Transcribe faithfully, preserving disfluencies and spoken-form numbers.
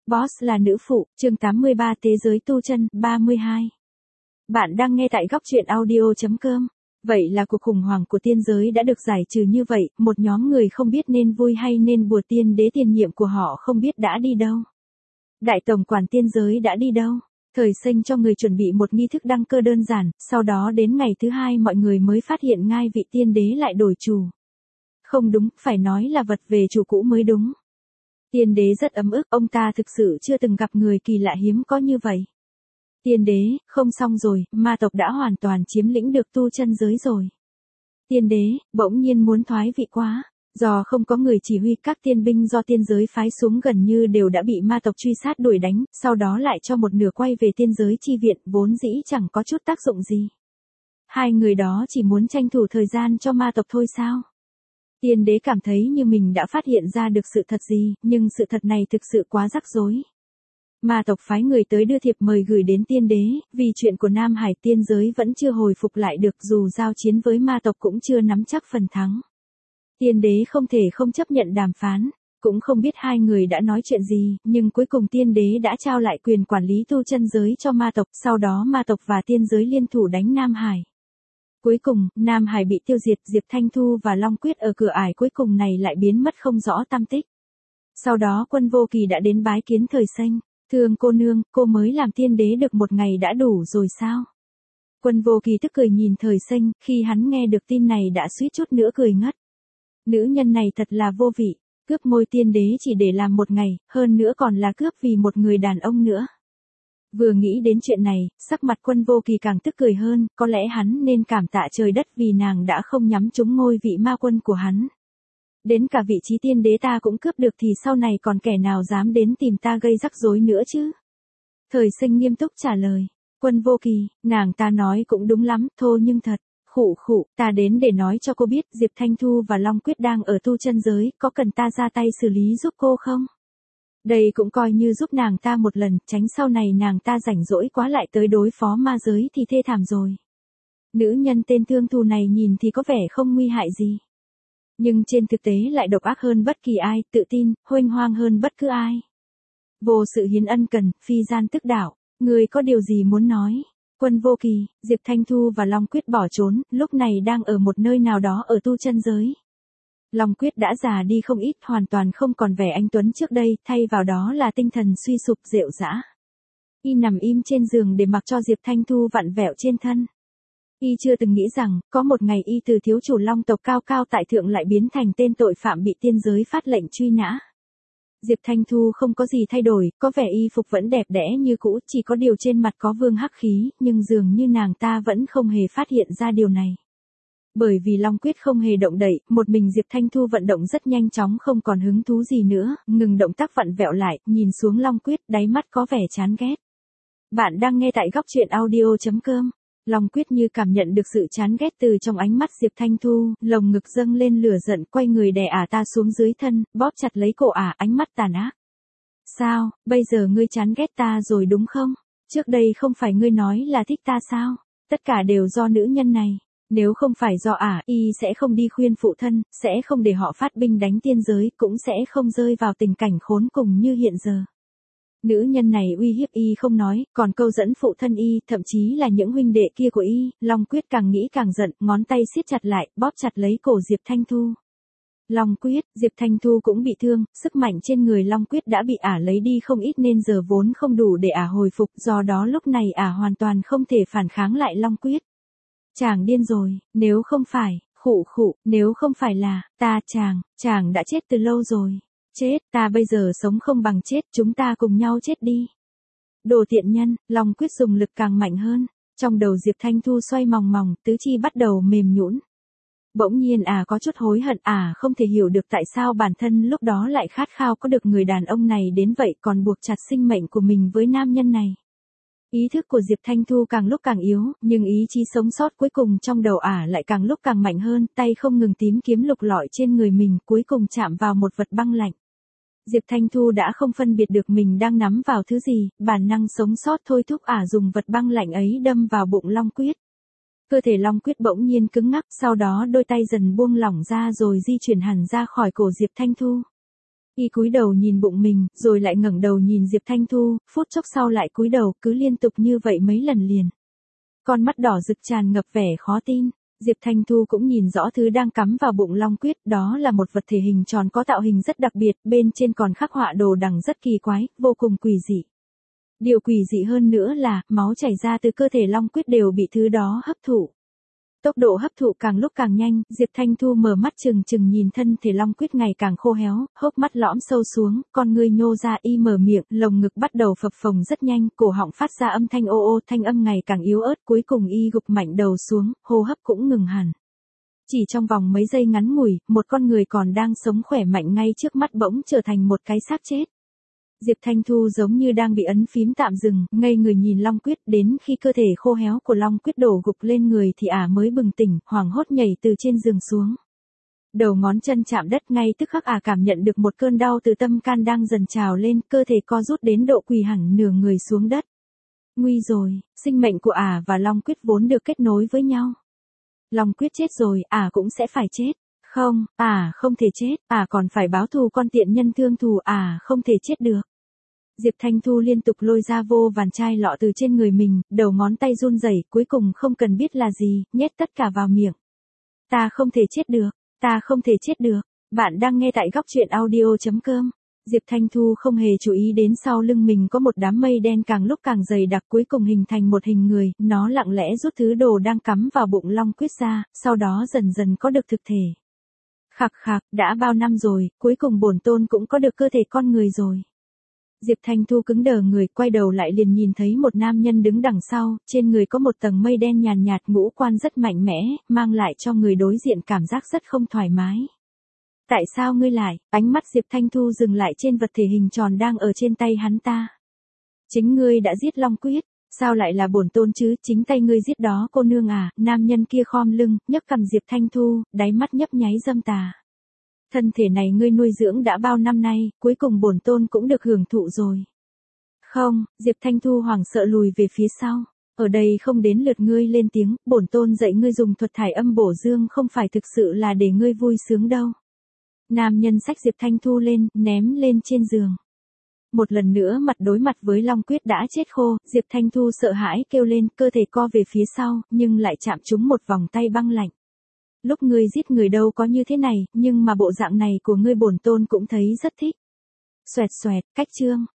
Boss là nữ phụ, chương tám mươi ba Thế giới tu chân, ba mươi hai. Bạn đang nghe tại góc truyện audio chấm com. Vậy là cuộc khủng hoảng của tiên giới đã được giải trừ như vậy, một nhóm người không biết nên vui hay nên buồn, tiên đế tiền nhiệm của họ không biết đã đi đâu. Đại tổng quản tiên giới đã đi đâu. Thời sinh cho người chuẩn bị một nghi thức đăng cơ đơn giản, sau đó đến ngày thứ hai mọi người mới phát hiện ngai vị tiên đế lại đổi chủ. Không đúng, phải nói là vật về chủ cũ mới đúng. Tiên đế rất ấm ức, ông ta thực sự chưa từng gặp người kỳ lạ hiếm có như vậy. Tiên đế, không xong rồi, ma tộc đã hoàn toàn chiếm lĩnh được tu chân giới rồi. Tiên đế, bỗng nhiên muốn thoái vị quá. Do không có người chỉ huy, các tiên binh do tiên giới phái xuống gần như đều đã bị ma tộc truy sát đuổi đánh, sau đó lại cho một nửa quay về tiên giới chi viện, vốn dĩ chẳng có chút tác dụng gì. Hai người đó chỉ muốn tranh thủ thời gian cho ma tộc thôi sao? Tiên đế cảm thấy như mình đã phát hiện ra được sự thật gì, nhưng sự thật này thực sự quá rắc rối. Ma tộc phái người tới đưa thiệp mời gửi đến tiên đế, vì chuyện của Nam Hải tiên giới vẫn chưa hồi phục lại được, dù giao chiến với ma tộc cũng chưa nắm chắc phần thắng. Tiên đế không thể không chấp nhận đàm phán, cũng không biết hai người đã nói chuyện gì, nhưng cuối cùng tiên đế đã trao lại quyền quản lý tu chân giới cho ma tộc, sau đó ma tộc và tiên giới liên thủ đánh Nam Hải. Cuối cùng, Nam Hải bị tiêu diệt, Diệp Thanh Thu và Long Quyết ở cửa ải cuối cùng này lại biến mất không rõ tăm tích. Sau đó Quân Vô Kỳ đã đến bái kiến Thời Sinh. Thương cô nương, cô mới làm tiên đế được một ngày đã đủ rồi sao? Quân Vô Kỳ tức cười nhìn Thời Sinh, khi hắn nghe được tin này đã suýt chút nữa cười ngất. Nữ nhân này thật là vô vị, cướp ngôi tiên đế chỉ để làm một ngày, hơn nữa còn là cướp vì một người đàn ông nữa. Vừa nghĩ đến chuyện này, sắc mặt Quân Vô Kỳ càng tức cười hơn, có lẽ hắn nên cảm tạ trời đất vì nàng đã không nhắm trúng ngôi vị ma quân của hắn. Đến cả vị trí tiên đế ta cũng cướp được thì sau này còn kẻ nào dám đến tìm ta gây rắc rối nữa chứ? Thời Sinh nghiêm túc trả lời. Quân Vô Kỳ, nàng ta nói cũng đúng lắm, thô nhưng thật. Khụ khụ, ta đến để nói cho cô biết Diệp Thanh Thu và Long Quyết đang ở tu chân giới, có cần ta ra tay xử lý giúp cô không? Đây cũng coi như giúp nàng ta một lần, tránh sau này nàng ta rảnh rỗi quá lại tới đối phó ma giới thì thê thảm rồi. Nữ nhân tên Thương Thu này nhìn thì có vẻ không nguy hại gì. Nhưng trên thực tế lại độc ác hơn bất kỳ ai, tự tin, huênh hoang hơn bất cứ ai. Vô sự hiến ân cần, phi gian tức đạo, người có điều gì muốn nói? Quân Vô Kỳ, Diệp Thanh Thu và Long Quyết bỏ trốn, lúc này đang ở một nơi nào đó ở tu chân giới. Long Quyết đã già đi không ít, hoàn toàn không còn vẻ anh tuấn trước đây, thay vào đó là tinh thần suy sụp rệu rã. Y nằm im trên giường để mặc cho Diệp Thanh Thu vặn vẹo trên thân. Y chưa từng nghĩ rằng, có một ngày Y từ thiếu chủ Long tộc cao cao tại thượng lại biến thành tên tội phạm bị tiên giới phát lệnh truy nã. Diệp Thanh Thu không có gì thay đổi, có vẻ y phục vẫn đẹp đẽ như cũ, chỉ có điều trên mặt có vương hắc khí, nhưng dường như nàng ta vẫn không hề phát hiện ra điều này. Bởi vì Long Quyết không hề động đậy, một mình Diệp Thanh Thu vận động rất nhanh chóng, không còn hứng thú gì nữa, ngừng động tác vặn vẹo lại, nhìn xuống Long Quyết, đáy mắt có vẻ chán ghét. Bạn đang nghe tại góc truyện audio chấm com. Long Quyết như cảm nhận được sự chán ghét từ trong ánh mắt Diệp Thanh Thu, lồng ngực dâng lên lửa giận, quay người đè ả ta xuống dưới thân, bóp chặt lấy cổ ả, ánh mắt tàn ác. Sao, bây giờ ngươi chán ghét ta rồi đúng không? Trước đây không phải ngươi nói là thích ta sao? Tất cả đều do nữ nhân này. Nếu không phải do ả, y sẽ không đi khuyên phụ thân, sẽ không để họ phát binh đánh tiên giới, cũng sẽ không rơi vào tình cảnh khốn cùng như hiện giờ. Nữ nhân này uy hiếp y không nói, còn câu dẫn phụ thân y, thậm chí là những huynh đệ kia của y. Long Quyết càng nghĩ càng giận, ngón tay siết chặt lại, bóp chặt lấy cổ Diệp Thanh Thu. Long Quyết, Diệp Thanh Thu cũng bị thương, sức mạnh trên người Long Quyết đã bị ả lấy đi không ít nên giờ vốn không đủ để ả hồi phục, do đó lúc này ả hoàn toàn không thể phản kháng lại Long Quyết. Chàng điên rồi, nếu không phải, khụ khụ, nếu không phải là, ta chàng, chàng đã chết từ lâu rồi. Chết, ta bây giờ sống không bằng chết, chúng ta cùng nhau chết đi. Đồ tiện nhân, Long Quyết dùng lực càng mạnh hơn, trong đầu Diệp Thanh Thu xoay mòng mòng, tứ chi bắt đầu mềm nhũn. Bỗng nhiên à có chút hối hận, à không thể hiểu được tại sao bản thân lúc đó lại khát khao có được người đàn ông này đến vậy, còn buộc chặt sinh mệnh của mình với nam nhân này. Ý thức của Diệp Thanh Thu càng lúc càng yếu, nhưng ý chí sống sót cuối cùng trong đầu ả lại càng lúc càng mạnh hơn, tay không ngừng tím kiếm lục lọi trên người mình, cuối cùng chạm vào một vật băng lạnh. Diệp Thanh Thu đã không phân biệt được mình đang nắm vào thứ gì, bản năng sống sót thôi thúc ả dùng vật băng lạnh ấy đâm vào bụng Long Quyết. Cơ thể Long Quyết bỗng nhiên cứng ngắc, sau đó đôi tay dần buông lỏng ra rồi di chuyển hẳn ra khỏi cổ Diệp Thanh Thu. Y cúi đầu nhìn bụng mình, rồi lại ngẩng đầu nhìn Diệp Thanh Thu, phút chốc sau lại cúi đầu, cứ liên tục như vậy mấy lần liền. Con mắt đỏ rực tràn ngập vẻ khó tin. Diệp Thanh Thu cũng nhìn rõ thứ đang cắm vào bụng Long Quyết, đó là một vật thể hình tròn có tạo hình rất đặc biệt, bên trên còn khắc họa đồ đằng rất kỳ quái, vô cùng quỷ dị. Điều quỷ dị hơn nữa là, máu chảy ra từ cơ thể Long Quyết đều bị thứ đó hấp thụ. Tốc độ hấp thụ càng lúc càng nhanh, Diệp Thanh Thu mở mắt trừng trừng nhìn thân thể Long Quyết ngày càng khô héo, hốc mắt lõm sâu xuống, con ngươi nhô ra y mở miệng, lồng ngực bắt đầu phập phồng rất nhanh, cổ họng phát ra âm thanh ô ô, thanh âm ngày càng yếu ớt, cuối cùng y gục mạnh đầu xuống, hô hấp cũng ngừng hẳn. Chỉ trong vòng mấy giây ngắn ngủi, một con người còn đang sống khỏe mạnh ngay trước mắt bỗng trở thành một cái xác chết. Diệp Thanh Thu giống như đang bị ấn phím tạm dừng, ngây người nhìn Long Quyết, đến khi cơ thể khô héo của Long Quyết đổ gục lên người thì ả mới bừng tỉnh, hoảng hốt nhảy từ trên giường xuống. Đầu ngón chân chạm đất ngay tức khắc ả cảm nhận được một cơn đau từ tâm can đang dần trào lên, cơ thể co rút đến độ quỳ hẳn nửa người xuống đất. Nguy rồi, sinh mệnh của ả và Long Quyết vốn được kết nối với nhau. Long Quyết chết rồi, ả cũng sẽ phải chết. Không, ả không thể chết, ả còn phải báo thù con tiện nhân thương thù, ả không thể chết được. Diệp Thanh Thu liên tục lôi ra vô vàn chai lọ từ trên người mình, đầu ngón tay run rẩy, cuối cùng không cần biết là gì, nhét tất cả vào miệng. Ta không thể chết được, ta không thể chết được. Bạn đang nghe tại góc truyện audio chấm com. Diệp Thanh Thu không hề chú ý đến sau lưng mình có một đám mây đen càng lúc càng dày đặc, cuối cùng hình thành một hình người, nó lặng lẽ rút thứ đồ đang cắm vào bụng Long Quyết ra, sau đó dần dần có được thực thể. Khạc khạc, đã bao năm rồi, cuối cùng bổn tôn cũng có được cơ thể con người rồi. Diệp Thanh Thu cứng đờ người, quay đầu lại liền nhìn thấy một nam nhân đứng đằng sau, trên người có một tầng mây đen nhàn nhạt, ngũ quan rất mạnh mẽ, mang lại cho người đối diện cảm giác rất không thoải mái. Tại sao ngươi lại? Ánh mắt Diệp Thanh Thu dừng lại trên vật thể hình tròn đang ở trên tay hắn ta. Chính ngươi đã giết Long Quyết, sao lại là bổn tôn chứ, chính tay ngươi giết đó cô nương à? Nam nhân kia khom lưng, nhấc cằm Diệp Thanh Thu, đáy mắt nhấp nháy dâm tà. Thân thể này ngươi nuôi dưỡng đã bao năm nay, cuối cùng bổn tôn cũng được hưởng thụ rồi. Không, Diệp Thanh Thu hoảng sợ lùi về phía sau. Ở đây không đến lượt ngươi lên tiếng, bổn tôn dạy ngươi dùng thuật thải âm bổ dương không phải thực sự là để ngươi vui sướng đâu. Nam nhân xách Diệp Thanh Thu lên, ném lên trên giường. Một lần nữa mặt đối mặt với Long Quyết đã chết khô, Diệp Thanh Thu sợ hãi kêu lên, cơ thể co về phía sau, nhưng lại chạm trúng một vòng tay băng lạnh. Lúc ngươi giết người đâu có như thế này, nhưng mà bộ dạng này của ngươi bổn tôn cũng thấy rất thích. Xoẹt xoẹt, cách chương.